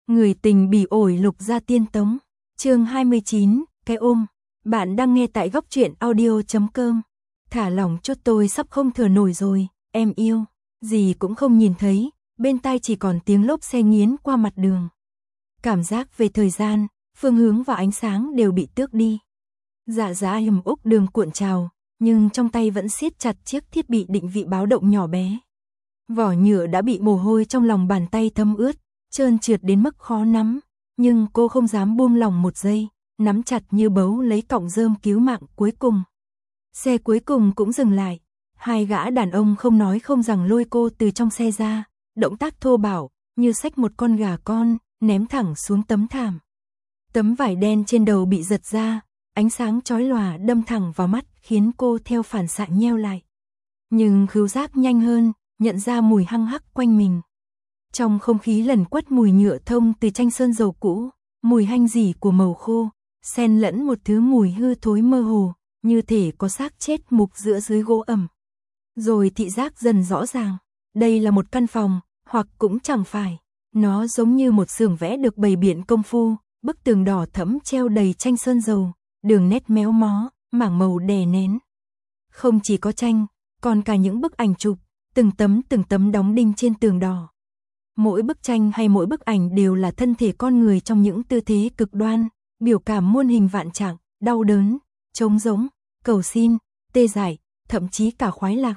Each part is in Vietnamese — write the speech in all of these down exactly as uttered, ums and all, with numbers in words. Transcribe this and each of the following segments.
Người tình bỉ ổi Lục Gia Tiên Tống, chương hai mươi chín, cái ôm. Bạn đang nghe tại góc truyện audio chấm com. Thả lỏng chút, tôi sắp không thở nổi rồi, em yêu. Gì cũng không nhìn thấy, bên tai chỉ còn tiếng lốp xe nghiến qua mặt đường. Cảm giác về thời gian, phương hướng và ánh sáng đều bị tước đi. Dạ dạ hiểm úc đường cuộn trào, nhưng trong tay vẫn siết chặt chiếc thiết bị định vị báo động nhỏ bé. Vỏ nhựa đã bị mồ hôi trong lòng bàn tay thấm ướt, trơn trượt đến mức khó nắm, nhưng cô không dám buông lỏng một giây, nắm chặt như bấu lấy cọng rơm cứu mạng cuối cùng. Xe cuối cùng cũng dừng lại, hai gã đàn ông không nói không rằng lôi cô từ trong xe ra, động tác thô bạo, như xách một con gà con, ném thẳng xuống tấm thảm. Tấm vải đen trên đầu bị giật ra, ánh sáng chói lòa đâm thẳng vào mắt khiến cô theo phản xạ nheo lại. Nhưng khứu giác nhanh hơn, nhận ra mùi hăng hắc quanh mình. Trong không khí lẩn quất mùi nhựa thông từ tranh sơn dầu cũ, mùi hanh rỉ của màu khô, xen lẫn một thứ mùi hư thối mơ hồ, như thể có xác chết mục giữa dưới gỗ ẩm. Rồi thị giác dần rõ ràng, đây là một căn phòng, hoặc cũng chẳng phải, nó giống như một xưởng vẽ được bày biện công phu, bức tường đỏ thẫm treo đầy tranh sơn dầu, đường nét méo mó, mảng màu đè nén. Không chỉ có tranh, còn cả những bức ảnh chụp, từng tấm từng tấm đóng đinh trên tường đỏ. Mỗi bức tranh hay mỗi bức ảnh đều là thân thể con người trong những tư thế cực đoan, biểu cảm muôn hình vạn trạng, đau đớn, trống rỗng, cầu xin, tê dại, thậm chí cả khoái lạc.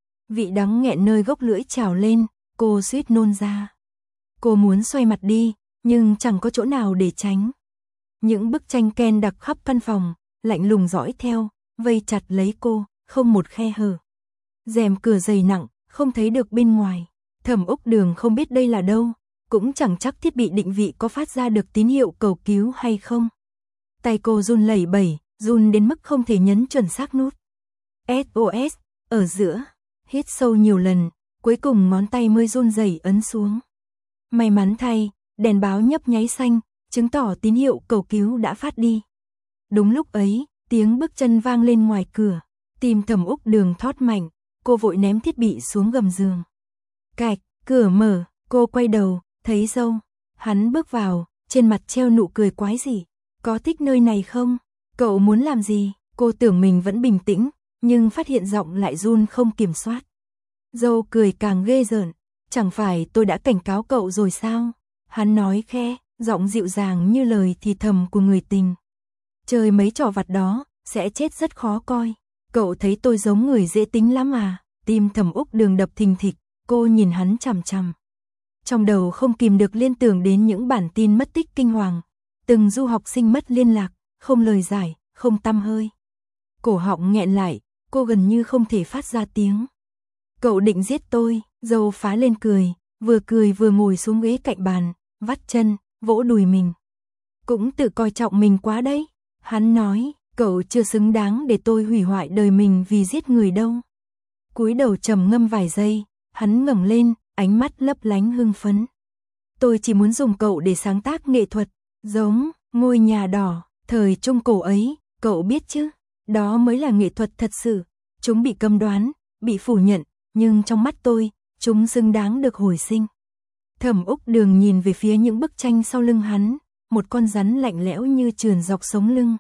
Vị đắng nghẹn nơi gốc lưỡi trào lên, cô suýt nôn ra. Cô muốn xoay mặt đi, nhưng chẳng có chỗ nào để tránh. Những bức tranh ken đặc khắp căn phòng, lạnh lùng dõi theo, vây chặt lấy cô, không một khe hở. Rèm cửa dày nặng, không thấy được bên ngoài. Thẩm Úc Đường không biết đây là đâu, cũng chẳng chắc thiết bị định vị có phát ra được tín hiệu cầu cứu hay không. Tay cô run lẩy bẩy, run đến mức không thể nhấn chuẩn xác nút. ét o ét, ở giữa, hít sâu nhiều lần, cuối cùng ngón tay mới run rẩy ấn xuống. May mắn thay, đèn báo nhấp nháy xanh, chứng tỏ tín hiệu cầu cứu đã phát đi. Đúng lúc ấy, tiếng bước chân vang lên ngoài cửa, tim Thẩm Úc Đường thót mạnh, cô vội ném thiết bị xuống gầm giường. Cạch, cửa mở, cô quay đầu, thấy Dâu. Hắn bước vào, trên mặt treo nụ cười quái dị. Có thích nơi này không? Cậu muốn làm gì? Cô tưởng mình vẫn bình tĩnh, nhưng phát hiện giọng lại run không kiểm soát. Dâu cười càng ghê rợn. Chẳng phải tôi đã cảnh cáo cậu rồi sao? Hắn nói khe, giọng dịu dàng như lời thì thầm của người tình. Chơi mấy trò vặt đó, sẽ chết rất khó coi. Cậu thấy tôi giống người dễ tính lắm à? Tim Thẩm Úc Đường đập thình thịch. Cô nhìn hắn chằm chằm. Trong đầu không kìm được liên tưởng đến những bản tin mất tích kinh hoàng. Từng du học sinh mất liên lạc, không lời giải, không tăm hơi. Cổ họng nghẹn lại, cô gần như không thể phát ra tiếng. Cậu định giết tôi, Dâu phá lên cười, vừa cười vừa ngồi xuống ghế cạnh bàn, vắt chân, vỗ đùi mình. Cũng tự coi trọng mình quá đấy. Hắn nói, cậu chưa xứng đáng để tôi hủy hoại đời mình vì giết người đâu. Cúi đầu trầm ngâm vài giây. Hắn ngẩng lên, ánh mắt lấp lánh hưng phấn. Tôi chỉ muốn dùng cậu để sáng tác nghệ thuật, giống ngôi nhà đỏ, thời Trung Cổ ấy, cậu biết chứ? Đó mới là nghệ thuật thật sự. Chúng bị cấm đoán, bị phủ nhận, nhưng trong mắt tôi, chúng xứng đáng được hồi sinh. Thẩm Úc Đường nhìn về phía những bức tranh sau lưng hắn, một con rắn lạnh lẽo như trườn dọc sống lưng.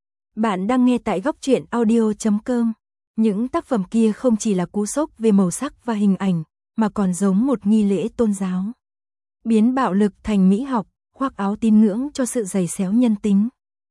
Bạn đang nghe tại góc truyện audio chấm com. Những tác phẩm kia không chỉ là cú sốc về màu sắc và hình ảnh, mà còn giống một nghi lễ tôn giáo. Biến bạo lực thành mỹ học, khoác áo tín ngưỡng cho sự giày xéo nhân tính.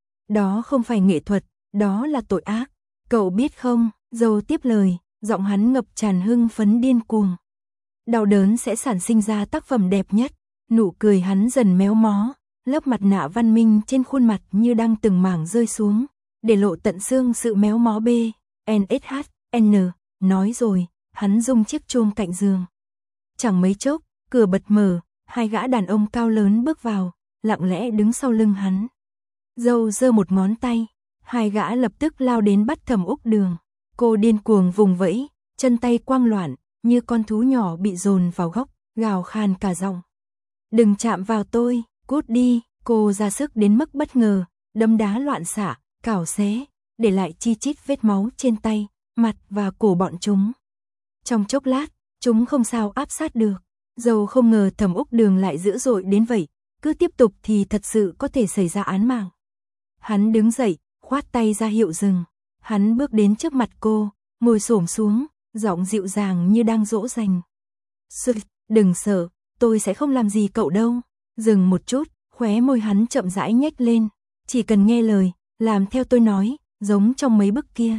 Đó không phải nghệ thuật, đó là tội ác. Cậu biết không, Dâu tiếp lời, giọng hắn ngập tràn hưng phấn điên cuồng. Đau đớn sẽ sản sinh ra tác phẩm đẹp nhất. Nụ cười hắn dần méo mó, lớp mặt nạ văn minh trên khuôn mặt như đang từng mảng rơi xuống, để lộ tận xương sự méo mó B. en ét hát en, nói rồi, hắn rung chiếc chuông cạnh giường. Chẳng mấy chốc, cửa bật mở, hai gã đàn ông cao lớn bước vào, lặng lẽ đứng sau lưng hắn. Dâu giơ một ngón tay, hai gã lập tức lao đến bắt Thẩm Úc Đường. Cô điên cuồng vùng vẫy, chân tay quang loạn, như con thú nhỏ bị dồn vào góc, gào khan cả giọng. Đừng chạm vào tôi, cút đi, cô ra sức đến mức bất ngờ, đấm đá loạn xạ, cào xé, để lại chi chít vết máu trên tay, mặt và cổ bọn chúng. Trong chốc lát, chúng không sao áp sát được. Dâu không ngờ Thẩm Úc Đường lại dữ dội đến vậy, cứ tiếp tục thì thật sự có thể xảy ra án mạng. Hắn đứng dậy, khoát tay ra hiệu dừng. Hắn bước đến trước mặt cô, ngồi xổm xuống, giọng dịu dàng như đang dỗ dành. Sực, đừng sợ, tôi sẽ không làm gì cậu đâu. Dừng một chút, khóe môi hắn chậm rãi nhếch lên. Chỉ cần nghe lời, làm theo tôi nói, giống trong mấy bức kia.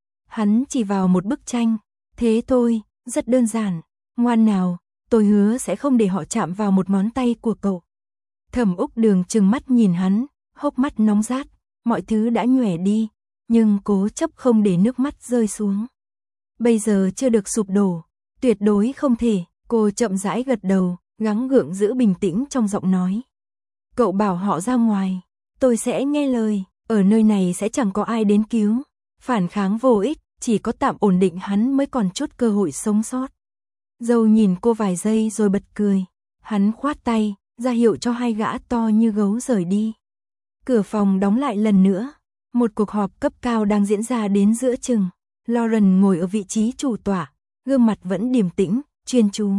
Hắn chỉ vào một bức tranh. Thế thôi, rất đơn giản. Ngoan nào, tôi hứa sẽ không để họ chạm vào một ngón tay của cậu. Thẩm Úc Đường trừng mắt nhìn hắn, hốc mắt nóng rát. Mọi thứ đã nhòe đi, nhưng cố chấp không để nước mắt rơi xuống. Bây giờ chưa được sụp đổ, tuyệt đối không thể. Cô chậm rãi gật đầu, gắng gượng giữ bình tĩnh trong giọng nói. Cậu bảo họ ra ngoài, tôi sẽ nghe lời. Ở nơi này sẽ chẳng có ai đến cứu. Phản kháng vô ích, chỉ có tạm ổn định hắn mới còn chút cơ hội sống sót. Dâu nhìn cô vài giây rồi bật cười. Hắn khoát tay, ra hiệu cho hai gã to như gấu rời đi. Cửa phòng đóng lại lần nữa. Một cuộc họp cấp cao đang diễn ra đến giữa chừng. Lauren ngồi ở vị trí chủ tọa, gương mặt vẫn điềm tĩnh, chuyên chú.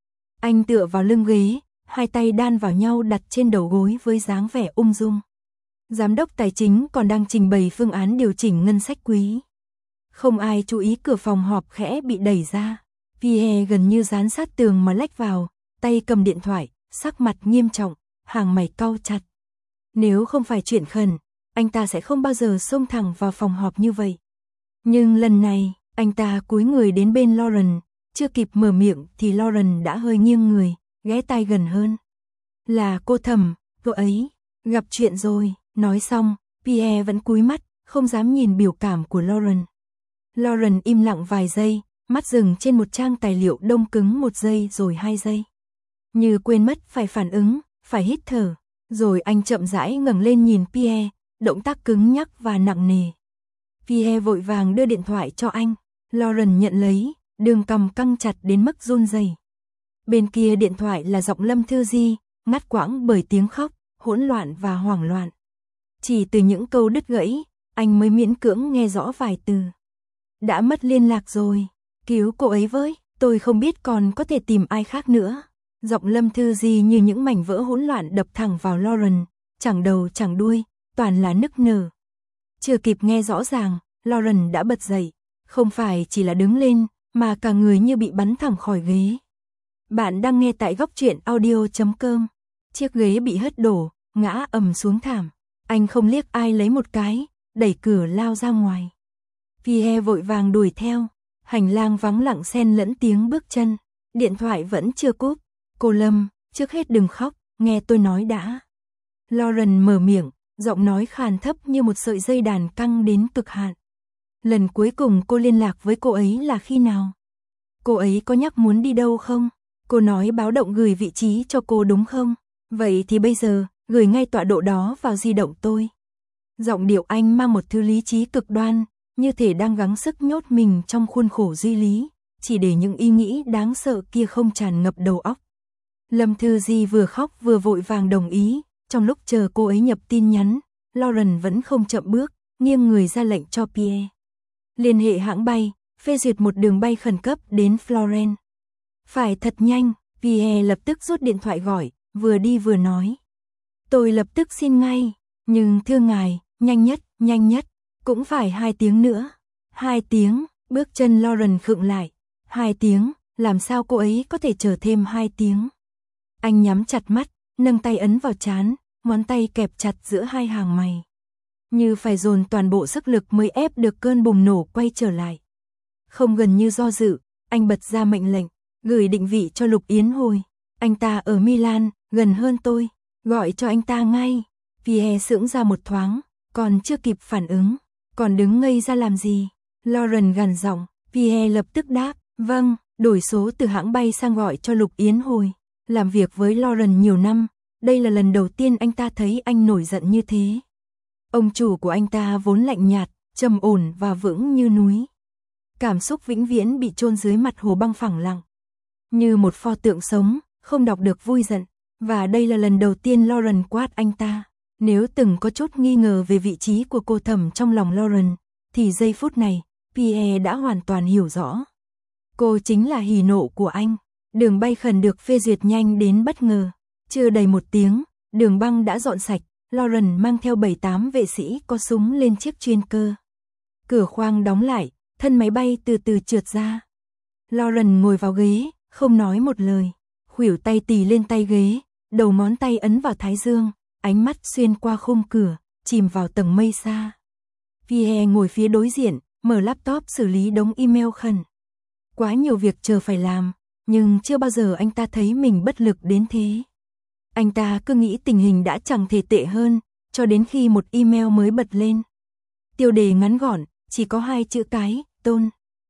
Anh tựa vào lưng ghế, hai tay đan vào nhau đặt trên đầu gối với dáng vẻ ung dung. Giám đốc tài chính còn đang trình bày phương án điều chỉnh ngân sách quý. Không ai chú ý cửa phòng họp khẽ bị đẩy ra. Pierre gần như dán sát tường mà lách vào, tay cầm điện thoại, sắc mặt nghiêm trọng, hàng mày cau chặt. Nếu không phải chuyện khẩn, anh ta sẽ không bao giờ xông thẳng vào phòng họp như vậy. Nhưng lần này, anh ta cúi người đến bên Lauren, chưa kịp mở miệng thì Lauren đã hơi nghiêng người, ghé tai gần hơn. Là cô Thẩm, cô ấy, gặp chuyện rồi. Nói xong, Pierre vẫn cúi mắt, không dám nhìn biểu cảm của Lauren. Lauren im lặng vài giây, mắt dừng trên một trang tài liệu đông cứng một giây rồi hai giây. Như quên mất phải phản ứng, phải hít thở. Rồi anh chậm rãi ngẩng lên nhìn Pierre, động tác cứng nhắc và nặng nề. Pierre vội vàng đưa điện thoại cho anh. Lauren nhận lấy, đường cầm căng chặt đến mức run rẩy. Bên kia điện thoại là giọng Lâm Thư Di, ngắt quãng bởi tiếng khóc, hỗn loạn và hoảng loạn. Chỉ từ những câu đứt gãy, anh mới miễn cưỡng nghe rõ vài từ. Đã mất liên lạc rồi, cứu cô ấy với, tôi không biết còn có thể tìm ai khác nữa. Giọng Lâm Thư Di như những mảnh vỡ hỗn loạn đập thẳng vào Lauren, chẳng đầu chẳng đuôi, toàn là nức nở. Chưa kịp nghe rõ ràng, Lauren đã bật dậy, không phải chỉ là đứng lên, mà cả người như bị bắn thẳng khỏi ghế. Bạn đang nghe tại góc truyện audio chấm com. Chiếc ghế bị hất đổ, ngã ầm xuống thảm. Anh không liếc ai lấy một cái, đẩy cửa lao ra ngoài. Pierre vội vàng đuổi theo, hành lang vắng lặng xen lẫn tiếng bước chân. Điện thoại vẫn chưa cúp. Cô Lâm, trước hết đừng khóc, nghe tôi nói đã. Lauren mở miệng, giọng nói khàn thấp như một sợi dây đàn căng đến cực hạn. Lần cuối cùng cô liên lạc với cô ấy là khi nào? Cô ấy có nhắc muốn đi đâu không? Cô nói báo động gửi vị trí cho cô đúng không? Vậy thì bây giờ, gửi ngay tọa độ đó vào di động tôi. Giọng điệu anh mang một thứ lý trí cực đoan, như thể đang gắng sức nhốt mình trong khuôn khổ duy lý, chỉ để những ý nghĩ đáng sợ kia không tràn ngập đầu óc. Lâm Thư Di vừa khóc vừa vội vàng đồng ý, trong lúc chờ cô ấy nhập tin nhắn, Lauren vẫn không chậm bước, nghiêng người ra lệnh cho Pierre. Liên hệ hãng bay, phê duyệt một đường bay khẩn cấp đến Florence. Phải thật nhanh, Pierre lập tức rút điện thoại gọi, vừa đi vừa nói. Tôi lập tức xin ngay, nhưng thưa ngài, nhanh nhất, nhanh nhất, cũng phải hai tiếng nữa. Hai tiếng, bước chân Lauren khựng lại. Hai tiếng, làm sao cô ấy có thể chờ thêm hai tiếng? Anh nhắm chặt mắt, nâng tay ấn vào trán, ngón tay kẹp chặt giữa hai hàng mày. Như phải dồn toàn bộ sức lực mới ép được cơn bùng nổ quay trở lại. Không gần như do dự, anh bật ra mệnh lệnh, gửi định vị cho Lục Yến Hồi. Anh ta ở Milan, gần hơn tôi, gọi cho anh ta ngay. Pierre sững ra một thoáng, còn chưa kịp phản ứng, còn đứng ngây ra làm gì? Lauren gằn giọng, Pierre lập tức đáp, vâng, đổi số từ hãng bay sang gọi cho Lục Yến Hồi. Làm việc với Lauren nhiều năm, đây là lần đầu tiên anh ta thấy anh nổi giận như thế. Ông chủ của anh ta vốn lạnh nhạt, trầm ổn và vững như núi. Cảm xúc vĩnh viễn bị chôn dưới mặt hồ băng phẳng lặng. Như một pho tượng sống, không đọc được vui giận. Và đây là lần đầu tiên Lauren quát anh ta. Nếu từng có chút nghi ngờ về vị trí của cô Thẩm trong lòng Lauren, thì giây phút này, Pierre đã hoàn toàn hiểu rõ. Cô chính là hỉ nộ của anh. Đường bay khẩn được phê duyệt nhanh đến bất ngờ. Chưa đầy một tiếng, Đường băng đã dọn sạch, Lauren mang theo bảy tám vệ sĩ có súng lên chiếc chuyên cơ. Cửa khoang đóng lại, thân máy bay từ từ trượt ra. Lauren ngồi vào ghế, không nói một lời, khuỷu tay tì lên tay ghế, đầu ngón tay ấn vào thái dương, ánh mắt xuyên qua khung cửa, chìm vào tầng mây xa. Pierre ngồi phía đối diện, mở laptop xử lý đống email khẩn. Quá nhiều việc chờ phải làm, nhưng chưa bao giờ anh ta thấy mình bất lực đến thế. Anh ta cứ nghĩ tình hình đã chẳng thể tệ hơn, cho đến khi một email mới bật lên. Tiêu đề ngắn gọn, chỉ có hai chữ cái, Tôn.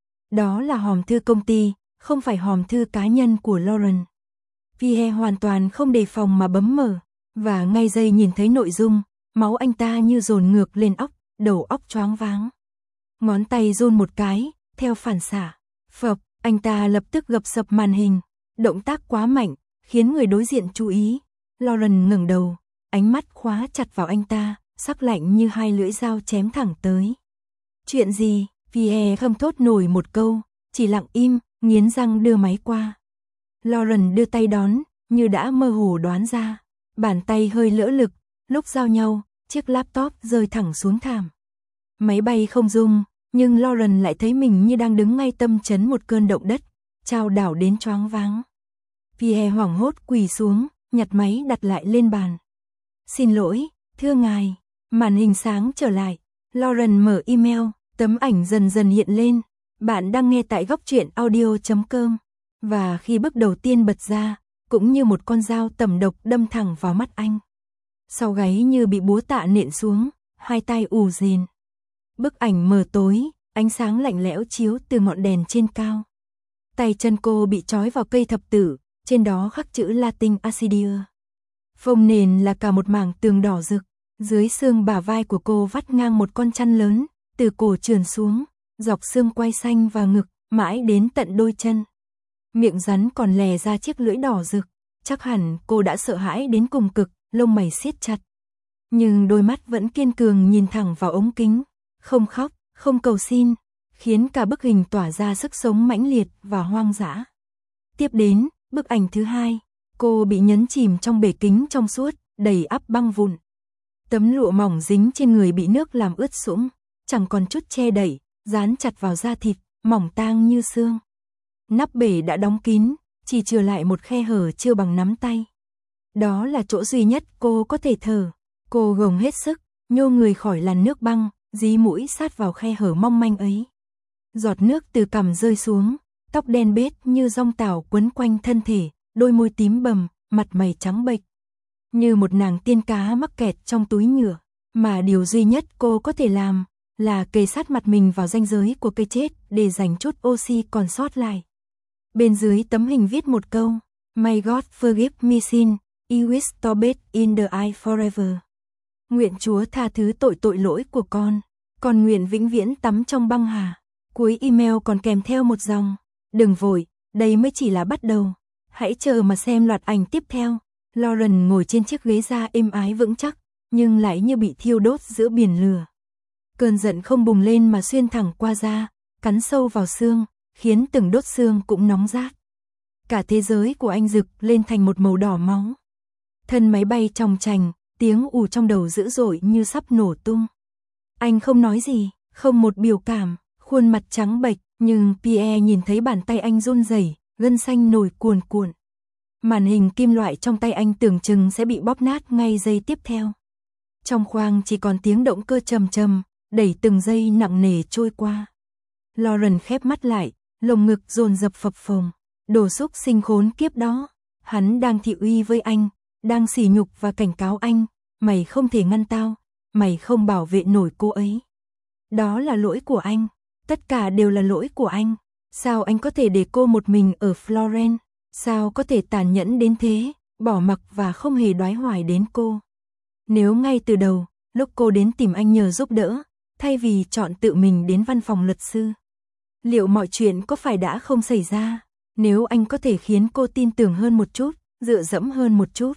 Đó là hòm thư công ty, không phải hòm thư cá nhân của Lauren. Pierre hoàn toàn không đề phòng mà bấm mở, và ngay giây nhìn thấy nội dung, máu anh ta như dồn ngược lên óc, đầu óc choáng váng. Ngón tay run một cái, theo phản xạ. Phập, anh ta lập tức gập sập màn hình. Động tác quá mạnh, khiến người đối diện chú ý. Lauren ngẩng đầu, ánh mắt khóa chặt vào anh ta, sắc lạnh như hai lưỡi dao chém thẳng tới. Chuyện gì? Pierre không thốt nổi một câu, chỉ lặng im, nghiến răng đưa máy qua. Lauren đưa tay đón, như đã mơ hồ đoán ra. Bàn tay hơi lỡ lực, lúc giao nhau, chiếc laptop rơi thẳng xuống thảm. Máy bay không rung, nhưng Lauren lại thấy mình như đang đứng ngay tâm chấn một cơn động đất, chao đảo đến choáng váng. Pierre hoảng hốt quỳ xuống, nhặt máy đặt lại lên bàn. Xin lỗi, thưa ngài. Màn hình sáng trở lại. Lauren mở email, tấm ảnh dần dần hiện lên. Bạn đang nghe tại góc truyện audio chấm com. Và khi bức đầu tiên bật ra, cũng như một con dao tầm độc đâm thẳng vào mắt anh. Sau gáy như bị búa tạ nện xuống, hai tay ù rền. Bức ảnh mờ tối, ánh sáng lạnh lẽo chiếu từ ngọn đèn trên cao. Tay chân cô bị trói vào cây thập tử, trên đó khắc chữ Latin Acidia. Phông nền là cả một mảng tường đỏ rực, dưới xương bả vai của cô vắt ngang một con chăn lớn, từ cổ trườn xuống, dọc xương quai xanh và ngực, mãi đến tận đôi chân. Miệng rắn còn lè ra chiếc lưỡi đỏ rực, chắc hẳn cô đã sợ hãi đến cùng cực, lông mày siết chặt. Nhưng đôi mắt vẫn kiên cường nhìn thẳng vào ống kính, không khóc, không cầu xin, khiến cả bức hình tỏa ra sức sống mãnh liệt và hoang dã. Tiếp đến, bức ảnh thứ hai, cô bị nhấn chìm trong bể kính trong suốt, đầy ắp băng vụn. Tấm lụa mỏng dính trên người bị nước làm ướt sũng, chẳng còn chút che đậy, dán chặt vào da thịt, mỏng tang như xương. Nắp bể đã đóng kín, chỉ chừa lại một khe hở chưa bằng nắm tay. Đó là chỗ duy nhất cô có thể thở. Cô gồng hết sức, nhô người khỏi làn nước băng, dí mũi sát vào khe hở mong manh ấy. Giọt nước từ cằm rơi xuống, tóc đen bết như dong tảo quấn quanh thân thể, đôi môi tím bầm, mặt mày trắng bệch. Như một nàng tiên cá mắc kẹt trong túi nhựa, mà điều duy nhất cô có thể làm là kề sát mặt mình vào ranh giới của cây chết để dành chút oxy còn sót lại. Bên dưới tấm hình viết một câu, May God forgive me sin, I wish to bathe in the eye forever. Nguyện Chúa tha thứ tội tội lỗi của con, con nguyện vĩnh viễn tắm trong băng hà. Cuối email còn kèm theo một dòng, đừng vội, đây mới chỉ là bắt đầu. Hãy chờ mà xem loạt ảnh tiếp theo. Lauren ngồi trên chiếc ghế da êm ái vững chắc, nhưng lại như bị thiêu đốt giữa biển lửa. Cơn giận không bùng lên mà xuyên thẳng qua da, cắn sâu vào xương, khiến từng đốt xương cũng nóng rát. Cả thế giới của anh rực lên thành một màu đỏ máu. Thân máy bay chòng chành, tiếng ù trong đầu dữ dội như sắp nổ tung. Anh không nói gì, không một biểu cảm, khuôn mặt trắng bệch, nhưng Pierre nhìn thấy bàn tay anh run rẩy, gân xanh nổi cuồn cuộn. Màn hình kim loại trong tay anh tưởng chừng sẽ bị bóp nát ngay giây tiếp theo. Trong khoang chỉ còn tiếng động cơ trầm trầm, đẩy từng giây nặng nề trôi qua. Lauren khép mắt lại, lồng ngực dồn dập phập phồng. Đồ xúc sinh khốn kiếp đó, hắn đang thị uy với anh, đang sỉ nhục và cảnh cáo anh, mày không thể ngăn tao, mày không bảo vệ nổi cô ấy. Đó là lỗi của anh, tất cả đều là lỗi của anh. Sao anh có thể để cô một mình ở Florence? Sao có thể tàn nhẫn đến thế, bỏ mặc và không hề đoái hoài đến cô? Nếu ngay từ đầu, lúc cô đến tìm anh nhờ giúp đỡ, thay vì chọn tự mình đến văn phòng luật sư, liệu mọi chuyện có phải đã không xảy ra? Nếu anh có thể khiến cô tin tưởng hơn một chút, dựa dẫm hơn một chút.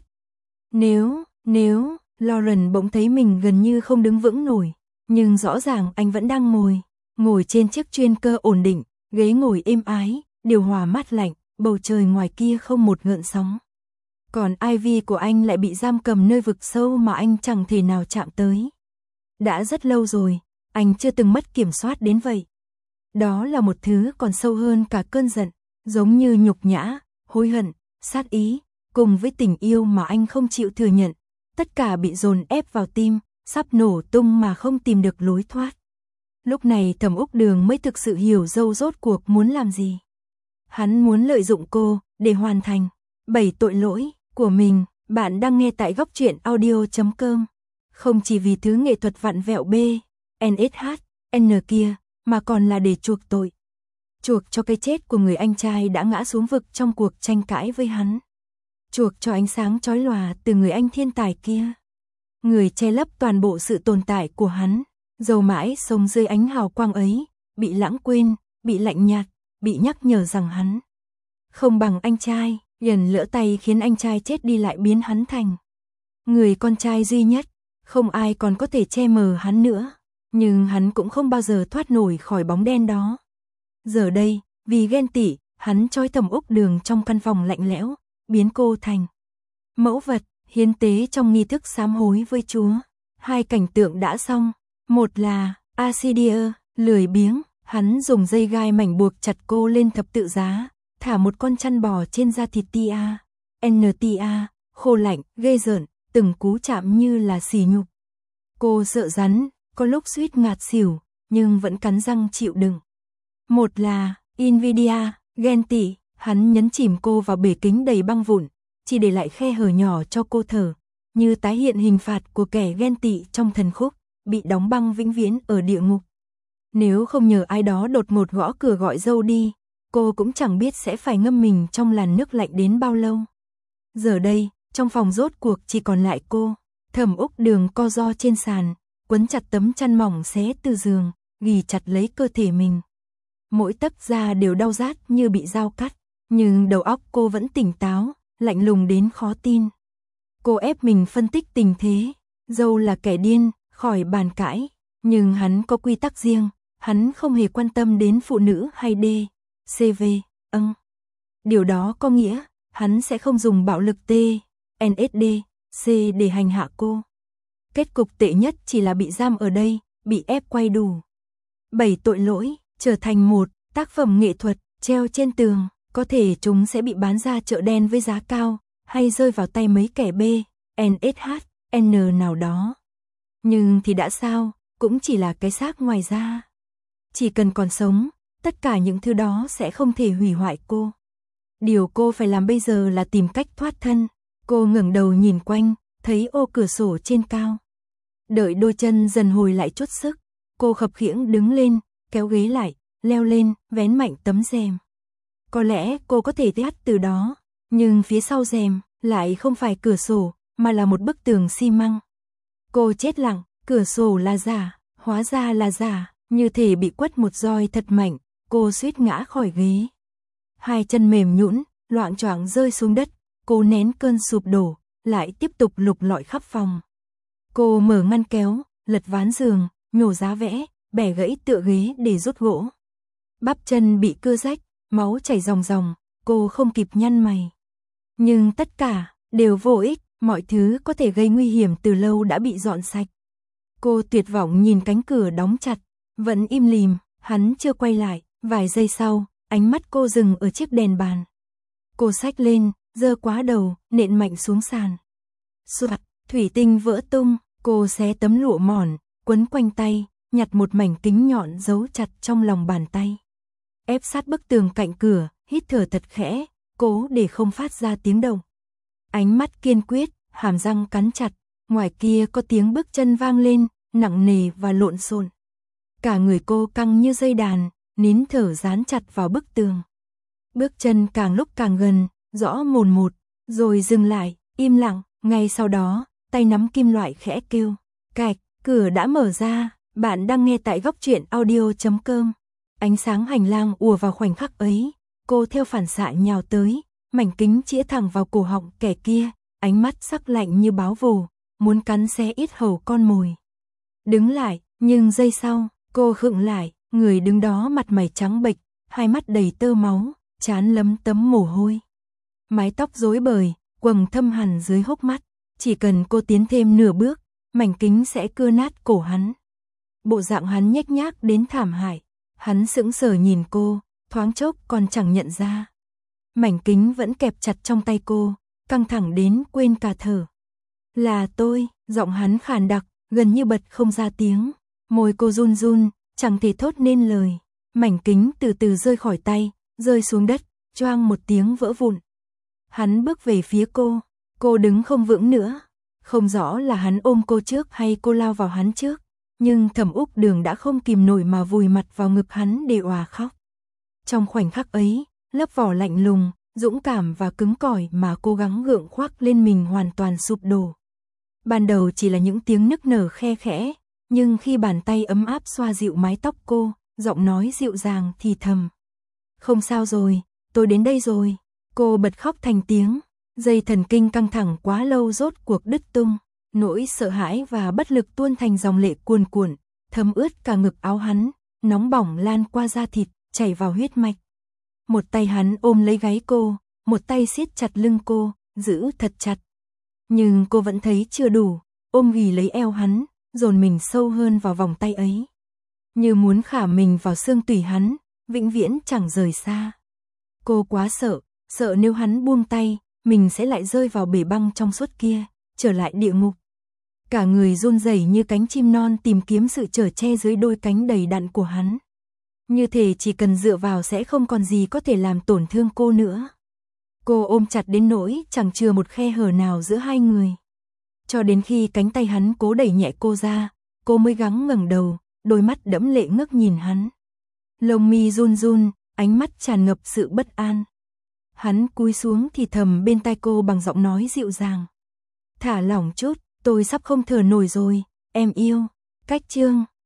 Nếu, nếu, Lauren bỗng thấy mình gần như không đứng vững nổi, nhưng rõ ràng anh vẫn đang ngồi, ngồi trên chiếc chuyên cơ ổn định, ghế ngồi êm ái, điều hòa mát lạnh, bầu trời ngoài kia không một gợn sóng. Còn Ivy của anh lại bị giam cầm nơi vực sâu mà anh chẳng thể nào chạm tới. Đã rất lâu rồi, anh chưa từng mất kiểm soát đến vậy. Đó là một thứ còn sâu hơn cả cơn giận, giống như nhục nhã, hối hận, sát ý, cùng với tình yêu mà anh không chịu thừa nhận. Tất cả bị dồn ép vào tim, sắp nổ tung mà không tìm được lối thoát. Lúc này Thẩm Úc Đường mới thực sự hiểu Dâu rốt cuộc muốn làm gì. Hắn muốn lợi dụng cô để hoàn thành bảy tội lỗi của mình. Bạn đang nghe tại góc truyện audio chấm com. Không chỉ vì thứ nghệ thuật vặn vẹo B, en ét hát, N kia, mà còn là để chuộc tội. Chuộc cho cái chết của người anh trai đã ngã xuống vực trong cuộc tranh cãi với hắn. Chuộc cho ánh sáng chói lòa từ người anh thiên tài kia. Người che lấp toàn bộ sự tồn tại của hắn. Dầu mãi sống dưới ánh hào quang ấy, bị lãng quên, bị lạnh nhạt, bị nhắc nhở rằng hắn không bằng anh trai. Lần lỡ tay khiến anh trai chết đi lại biến hắn thành người con trai duy nhất. Không ai còn có thể che mờ hắn nữa. Nhưng hắn cũng không bao giờ thoát nổi khỏi bóng đen đó. Giờ đây, vì ghen tị, hắn trói Thẩm Úc Đường trong căn phòng lạnh lẽo, biến cô thành mẫu vật, hiến tế trong nghi thức sám hối với Chúa. Hai cảnh tượng đã xong. Một là Acidia, lười biếng, hắn dùng dây gai mảnh buộc chặt cô lên thập tự giá, thả một con chăn bò trên da thịt tia, en tê a, khô lạnh, ghê rợn, từng cú chạm như là sỉ nhục. Cô sợ rắn, có lúc suýt ngạt xỉu, nhưng vẫn cắn răng chịu đựng. Một là Invidia, ghen tị, hắn nhấn chìm cô vào bể kính đầy băng vụn, chỉ để lại khe hở nhỏ cho cô thở, như tái hiện hình phạt của kẻ ghen tị trong thần khúc, bị đóng băng vĩnh viễn ở địa ngục. Nếu không nhờ ai đó đột ngột gõ cửa gọi Dâu đi, cô cũng chẳng biết sẽ phải ngâm mình trong làn nước lạnh đến bao lâu. Giờ đây, trong phòng rốt cuộc chỉ còn lại cô. Thẩm Úc Đường co ro trên sàn, quấn chặt tấm chăn mỏng xé từ giường, ghì chặt lấy cơ thể mình. Mỗi tấc da đều đau rát như bị dao cắt, nhưng đầu óc cô vẫn tỉnh táo, lạnh lùng đến khó tin. Cô ép mình phân tích tình thế. Dâu là kẻ điên, khỏi bàn cãi, nhưng hắn có quy tắc riêng, hắn không hề quan tâm đến phụ nữ hay D, xê vê, âng. Điều đó có nghĩa, hắn sẽ không dùng bạo lực T, en ét đê, C để hành hạ cô. Kết cục tệ nhất chỉ là bị giam ở đây, bị ép quay đủ bảy tội lỗi, trở thành một tác phẩm nghệ thuật, treo trên tường. Có thể chúng sẽ bị bán ra chợ đen với giá cao, hay rơi vào tay mấy kẻ B, en ét hát, N nào đó. Nhưng thì đã sao, cũng chỉ là cái xác ngoài da. Chỉ cần còn sống, tất cả những thứ đó sẽ không thể hủy hoại cô. Điều cô phải làm bây giờ là tìm cách thoát thân. Cô ngẩng đầu nhìn quanh, thấy ô cửa sổ trên cao. Đợi đôi chân dần hồi lại chút sức, cô khập khiễng đứng lên, kéo ghế lại, leo lên, vén mạnh tấm rèm. Có lẽ cô có thể thoát từ đó, nhưng phía sau rèm lại không phải cửa sổ, mà là một bức tường xi măng. Cô chết lặng, cửa sổ là giả, hóa ra là giả, như thể bị quất một roi thật mạnh, cô suýt ngã khỏi ghế. Hai chân mềm nhũn, loạng choạng rơi xuống đất, cô nén cơn sụp đổ, lại tiếp tục lục lọi khắp phòng. Cô mở ngăn kéo, lật ván giường, nhổ giá vẽ, bẻ gãy tựa ghế để rút gỗ. Bắp chân bị cưa rách, máu chảy ròng ròng, cô không kịp nhăn mày. Nhưng tất cả đều vô ích, mọi thứ có thể gây nguy hiểm từ lâu đã bị dọn sạch. Cô tuyệt vọng nhìn cánh cửa đóng chặt, vẫn im lìm, hắn chưa quay lại, vài giây sau, ánh mắt cô dừng ở chiếc đèn bàn. Cô xách lên, giơ quá đầu, nện mạnh xuống sàn. Soạt, thủy tinh vỡ tung, cô xé tấm lụa mỏn, quấn quanh tay, nhặt một mảnh kính nhọn giấu chặt trong lòng bàn tay. Ép sát bức tường cạnh cửa, hít thở thật khẽ, cố để không phát ra tiếng động. Ánh mắt kiên quyết, hàm răng cắn chặt, ngoài kia có tiếng bước chân vang lên, nặng nề và lộn xộn. Cả người cô căng như dây đàn, nín thở dán chặt vào bức tường. Bước chân càng lúc càng gần, rõ mồn một, rồi dừng lại, im lặng, ngay sau đó, tay nắm kim loại khẽ kêu. Cạch, cửa đã mở ra, bạn đang nghe tại góc truyện audio chấm com. Ánh sáng hành lang ùa vào khoảnh khắc ấy, cô theo phản xạ nhào tới, mảnh kính chĩa thẳng vào cổ họng kẻ kia, ánh mắt sắc lạnh như báo vồ, muốn cắn xé yết hầu con mồi. Đứng lại, nhưng giây sau, cô khựng lại, người đứng đó mặt mày trắng bệch, hai mắt đầy tơ máu, trán lấm tấm mồ hôi. Mái tóc rối bời, quầng thâm hẳn dưới hốc mắt, chỉ cần cô tiến thêm nửa bước, mảnh kính sẽ cưa nát cổ hắn. Bộ dạng hắn nhếch nhác đến thảm hại, hắn sững sờ nhìn cô, thoáng chốc còn chẳng nhận ra. Mảnh kính vẫn kẹp chặt trong tay cô, căng thẳng đến quên cả thở. Là tôi, giọng hắn khàn đặc, gần như bật không ra tiếng, môi cô run run, chẳng thể thốt nên lời. Mảnh kính từ từ rơi khỏi tay, rơi xuống đất, choang một tiếng vỡ vụn. Hắn bước về phía cô, cô đứng không vững nữa, không rõ là hắn ôm cô trước hay cô lao vào hắn trước, nhưng Thẩm Úc Đường đã không kìm nổi mà vùi mặt vào ngực hắn để òa khóc. Trong khoảnh khắc ấy, lớp vỏ lạnh lùng, dũng cảm và cứng cỏi mà cố gắng gượng khoác lên mình hoàn toàn sụp đổ. Ban đầu chỉ là những tiếng nức nở khe khẽ, nhưng khi bàn tay ấm áp xoa dịu mái tóc cô, giọng nói dịu dàng thì thầm. Không sao rồi, tôi đến đây rồi. Cô bật khóc thành tiếng, dây thần kinh căng thẳng quá lâu rốt cuộc đứt tung, nỗi sợ hãi và bất lực tuôn thành dòng lệ cuồn cuộn, thấm ướt cả ngực áo hắn, nóng bỏng lan qua da thịt, chảy vào huyết mạch. Một tay hắn ôm lấy gáy cô, một tay siết chặt lưng cô, giữ thật chặt. Nhưng cô vẫn thấy chưa đủ, ôm ghì lấy eo hắn, dồn mình sâu hơn vào vòng tay ấy. Như muốn khả mình vào xương tủy hắn, vĩnh viễn chẳng rời xa. Cô quá sợ, sợ nếu hắn buông tay, mình sẽ lại rơi vào bể băng trong suốt kia, trở lại địa ngục. Cả người run rẩy như cánh chim non tìm kiếm sự chở che dưới đôi cánh đầy đặn của hắn. Như thể chỉ cần dựa vào sẽ không còn gì có thể làm tổn thương cô nữa. Cô ôm chặt đến nỗi chẳng chừa một khe hở nào giữa hai người. Cho đến khi cánh tay hắn cố đẩy nhẹ cô ra, cô mới gắng ngẩng đầu, đôi mắt đẫm lệ ngước nhìn hắn. Lông mi run run, ánh mắt tràn ngập sự bất an. Hắn cúi xuống thì thầm bên tai cô bằng giọng nói dịu dàng. Thả lỏng chút, tôi sắp không thở nổi rồi, em yêu. Cách chương